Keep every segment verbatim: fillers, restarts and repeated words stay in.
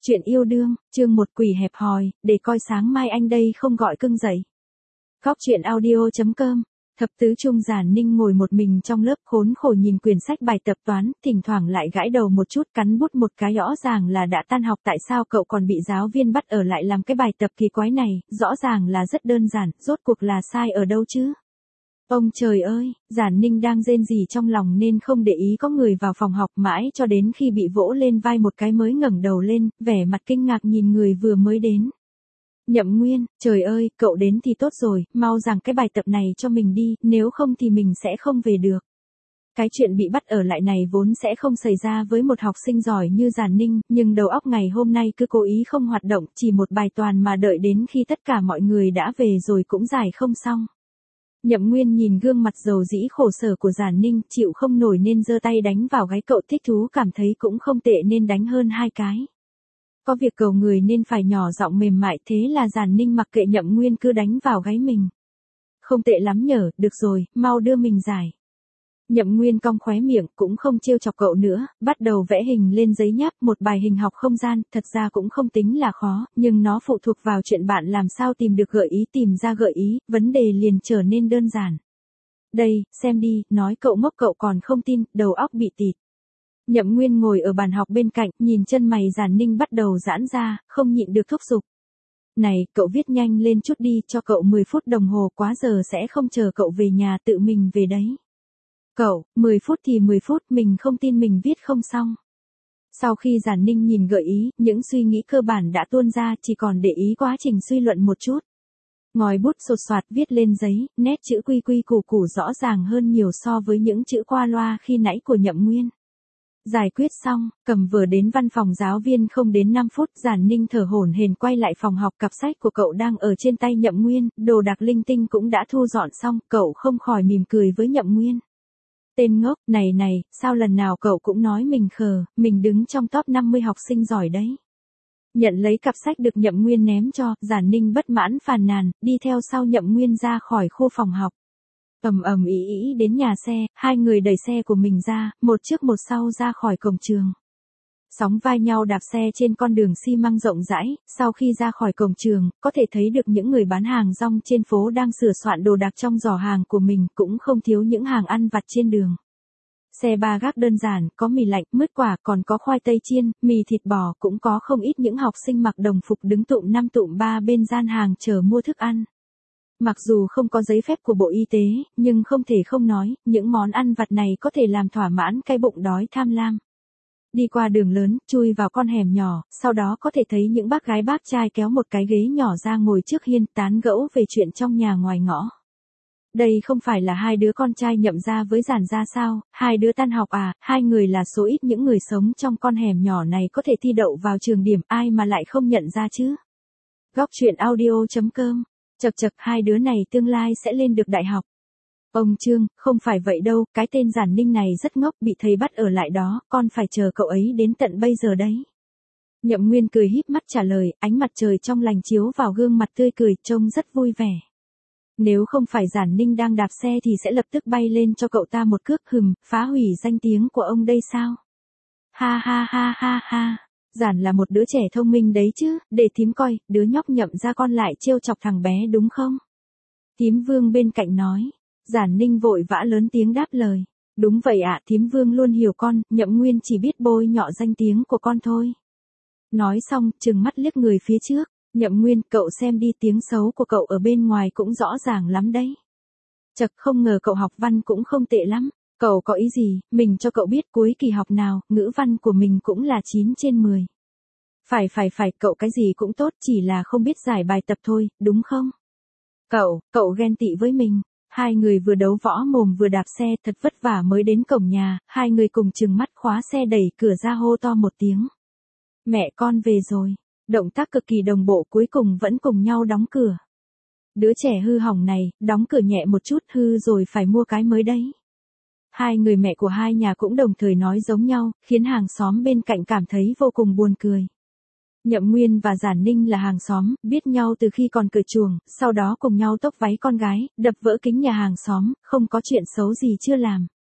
Chuyện yêu đương, chương một quỷ hẹp hòi, để coi sáng mai anh đây không gọi cưng dậy. Góc chuyện audio chấm com. Thập tứ trung Giản Ninh ngồi một mình trong lớp khốn khổ nhìn quyển sách bài tập toán, thỉnh thoảng lại gãi đầu một chút cắn bút một cái, rõ ràng là đã tan học, tại sao cậu còn bị giáo viên bắt ở lại làm cái bài tập kỳ quái này, rõ ràng là rất đơn giản, rốt cuộc là sai ở đâu chứ? Ông trời ơi, Giản Ninh đang rên rỉ trong lòng nên không để ý có người vào phòng học, mãi cho đến khi bị vỗ lên vai một cái mới ngẩng đầu lên, vẻ mặt kinh ngạc nhìn người vừa mới đến. Nhậm Nguyên, trời ơi, cậu đến thì tốt rồi, mau giảng cái bài tập này cho mình đi, nếu không thì mình sẽ không về được. Cái chuyện bị bắt ở lại này vốn sẽ không xảy ra với một học sinh giỏi như Giản Ninh, nhưng đầu óc ngày hôm nay cứ cố ý không hoạt động, chỉ một bài toàn mà đợi đến khi tất cả mọi người đã về rồi cũng giải không xong. Nhậm Nguyên nhìn gương mặt dầu dĩ khổ sở của Giản Ninh, chịu không nổi nên giơ tay đánh vào gáy cậu, thích thú cảm thấy cũng không tệ nên đánh hơn hai cái. Có việc cầu người nên phải nhỏ giọng mềm mại, thế là Giản Ninh mặc kệ Nhậm Nguyên cứ đánh vào gáy mình. Không tệ lắm nhở, được rồi, mau đưa mình giải. Nhậm Nguyên cong khóe miệng, cũng không trêu chọc cậu nữa, bắt đầu vẽ hình lên giấy nháp, một bài hình học không gian, thật ra cũng không tính là khó, nhưng nó phụ thuộc vào chuyện bạn làm sao tìm được gợi ý, tìm ra gợi ý, vấn đề liền trở nên đơn giản. Đây, xem đi, nói cậu ngốc cậu còn không tin, đầu óc bị tịt. Nhậm Nguyên ngồi ở bàn học bên cạnh, nhìn chân mày Giản Ninh bắt đầu giãn ra, không nhịn được thúc giục. Này, cậu viết nhanh lên chút đi, cho cậu mười phút đồng hồ, quá giờ sẽ không chờ cậu về nhà, tự mình về đấy. Cậu, mười phút thì mười phút, mình không tin mình viết không xong. Sau khi Giản Ninh nhìn gợi ý, những suy nghĩ cơ bản đã tuôn ra, chỉ còn để ý quá trình suy luận một chút. Ngòi bút sột soạt viết lên giấy, nét chữ quy quy củ củ rõ ràng hơn nhiều so với những chữ qua loa khi nãy của Nhậm Nguyên. Giải quyết xong, cầm vở đến văn phòng giáo viên không đến năm phút, Giản Ninh thở hổn hển quay lại phòng học, cặp sách của cậu đang ở trên tay Nhậm Nguyên, đồ đạc linh tinh cũng đã thu dọn xong, cậu không khỏi mỉm cười với Nhậm Nguyên. Tên ngốc, này này, sao lần nào cậu cũng nói mình khờ, mình đứng trong top năm mươi học sinh giỏi đấy. Nhận lấy cặp sách được Nhậm Nguyên ném cho, Giản Ninh bất mãn phàn nàn, đi theo sau Nhậm Nguyên ra khỏi khu phòng học. Ầm ầm ĩ ĩ đến nhà xe, hai người đẩy xe của mình ra, một trước một sau ra khỏi cổng trường. Sóng vai nhau đạp xe trên con đường xi măng rộng rãi, sau khi ra khỏi cổng trường, có thể thấy được những người bán hàng rong trên phố đang sửa soạn đồ đạc trong giỏ hàng của mình, cũng không thiếu những hàng ăn vặt trên đường. Xe ba gác đơn giản, có mì lạnh, mứt quả, còn có khoai tây chiên, mì thịt bò, cũng có không ít những học sinh mặc đồng phục đứng tụm năm tụm ba bên gian hàng chờ mua thức ăn. Mặc dù không có giấy phép của Bộ Y tế, nhưng không thể không nói, những món ăn vặt này có thể làm thỏa mãn cái bụng đói tham lam. Đi qua đường lớn, chui vào con hẻm nhỏ, sau đó có thể thấy những bác gái bác trai kéo một cái ghế nhỏ ra ngồi trước hiên, tán gẫu về chuyện trong nhà ngoài ngõ. Đây không phải là hai đứa con trai Nhậm gia với Giản gia sao, hai đứa tan học à, hai người là số ít những người sống trong con hẻm nhỏ này có thể thi đậu vào trường điểm, ai mà lại không nhận ra chứ. Góc chuyện audio chấm com. Chật chật, hai đứa này tương lai sẽ lên được đại học. Ông Trương, không phải vậy đâu, cái tên Giản Ninh này rất ngốc, bị thầy bắt ở lại đó, con phải chờ cậu ấy đến tận bây giờ đấy. Nhậm Nguyên cười híp mắt trả lời, ánh mặt trời trong lành chiếu vào gương mặt tươi cười, trông rất vui vẻ. Nếu không phải Giản Ninh đang đạp xe thì sẽ lập tức bay lên cho cậu ta một cước, hừm, phá hủy danh tiếng của ông đây sao? Ha ha ha ha ha. Giản là một đứa trẻ thông minh đấy chứ, để thím coi, đứa nhóc Nhậm ra con lại trêu chọc thằng bé đúng không? Thím Vương bên cạnh nói. Giản Ninh vội vã lớn tiếng đáp lời. Đúng vậy ạ, thím Vương luôn hiểu con, Nhậm Nguyên chỉ biết bôi nhọ danh tiếng của con thôi. Nói xong, trừng mắt liếc người phía trước. Nhậm Nguyên, cậu xem đi, tiếng xấu của cậu ở bên ngoài cũng rõ ràng lắm đấy. Chật, không ngờ cậu học văn cũng không tệ lắm. Cậu có ý gì, mình cho cậu biết cuối kỳ học nào, ngữ văn của mình cũng là chín trên mười. Phải phải phải, cậu cái gì cũng tốt, chỉ là không biết giải bài tập thôi, đúng không? Cậu, cậu ghen tị với mình. Hai người vừa đấu võ mồm vừa đạp xe, thật vất vả mới đến cổng nhà, hai người cùng trừng mắt khóa xe đẩy cửa ra hô to một tiếng. Mẹ con về rồi. Động tác cực kỳ đồng bộ, cuối cùng vẫn cùng nhau đóng cửa. Đứa trẻ hư hỏng này, đóng cửa nhẹ một chút, hư rồi phải mua cái mới đấy. Hai người mẹ của hai nhà cũng đồng thời nói giống nhau, khiến hàng xóm bên cạnh cảm thấy vô cùng buồn cười. Nhậm Nguyên và Giản Ninh là hàng xóm, biết nhau từ khi còn cởi chuồng, sau đó cùng nhau tốc váy con gái, đập vỡ kính nhà hàng xóm, không có chuyện xấu gì chưa làm.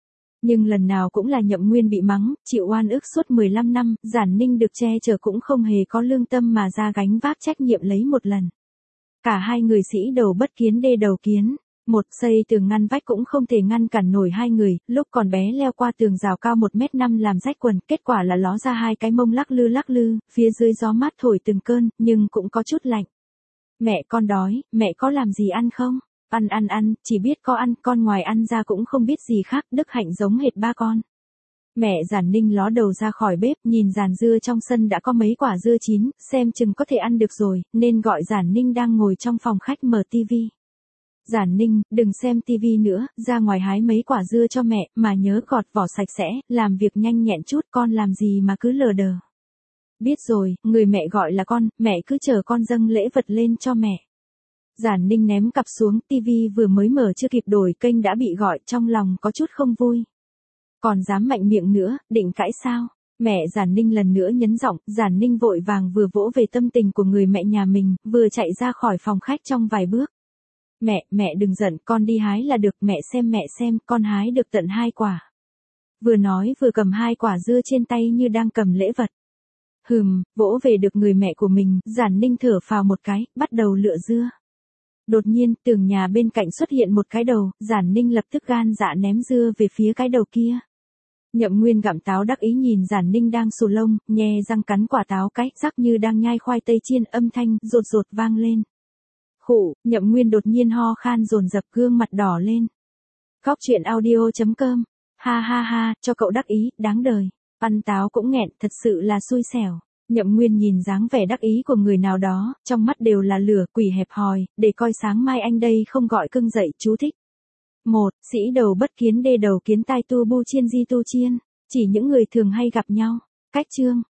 Nhưng lần nào cũng là Nhậm Nguyên bị mắng, chịu oan ức suốt mười lăm năm, Giản Ninh được che chở cũng không hề có lương tâm mà ra gánh vác trách nhiệm lấy một lần. Cả hai người sĩ đầu bất kiến đê đầu kiến. Một xây tường ngăn vách cũng không thể ngăn cản nổi hai người, lúc còn bé leo qua tường rào cao một mét năm làm rách quần, kết quả là ló ra hai cái mông lắc lư lắc lư, phía dưới gió mát thổi từng cơn, nhưng cũng có chút lạnh. Mẹ con đói, mẹ có làm gì ăn không? Ăn ăn ăn, chỉ biết có ăn, con ngoài ăn ra cũng không biết gì khác, Đức Hạnh giống hệt ba con. Mẹ Giản Ninh ló đầu ra khỏi bếp, nhìn giàn dưa trong sân đã có mấy quả dưa chín, xem chừng có thể ăn được rồi, nên gọi Giản Ninh đang ngồi trong phòng khách mở tivi. Giản Ninh, đừng xem tivi nữa, ra ngoài hái mấy quả dưa cho mẹ, mà nhớ gọt vỏ sạch sẽ, làm việc nhanh nhẹn chút, con làm gì mà cứ lờ đờ. Biết rồi, người mẹ gọi là con, mẹ cứ chờ con dâng lễ vật lên cho mẹ. Giản Ninh ném cặp xuống, tivi vừa mới mở chưa kịp đổi kênh đã bị gọi, trong lòng có chút không vui. Còn dám mạnh miệng nữa, định cãi sao? Mẹ Giản Ninh lần nữa nhấn giọng, Giản Ninh vội vàng vừa vỗ về tâm tình của người mẹ nhà mình, vừa chạy ra khỏi phòng khách trong vài bước. Mẹ, mẹ đừng giận, con đi hái là được, mẹ xem mẹ xem, con hái được tận hai quả. Vừa nói vừa cầm hai quả dưa trên tay như đang cầm lễ vật. Hừm, vỗ về được người mẹ của mình, Giản Ninh thở phào một cái, bắt đầu lựa dưa. Đột nhiên, tường nhà bên cạnh xuất hiện một cái đầu, Giản Ninh lập tức gan dạ ném dưa về phía cái đầu kia. Nhậm Nguyên gặm táo đắc ý nhìn Giản Ninh đang xù lông, nhe răng cắn quả táo cái, rắc như đang nhai khoai tây chiên, âm thanh rột rột vang lên. Khụ, Nhậm Nguyên đột nhiên ho khan dồn dập, gương mặt đỏ lên. Góc truyện audio chấm com. Ha ha ha, cho cậu đắc ý, đáng đời. Ăn táo cũng nghẹn, thật sự là xui xẻo. Nhậm Nguyên nhìn dáng vẻ đắc ý của người nào đó, trong mắt đều là lửa, quỷ hẹp hòi, để coi sáng mai anh đây không gọi cưng dậy, chú thích. Một, sĩ đầu bất kiến đê đầu kiến tai tu bu chiên di tu chiên. Chỉ những người thường hay gặp nhau. Cách chương.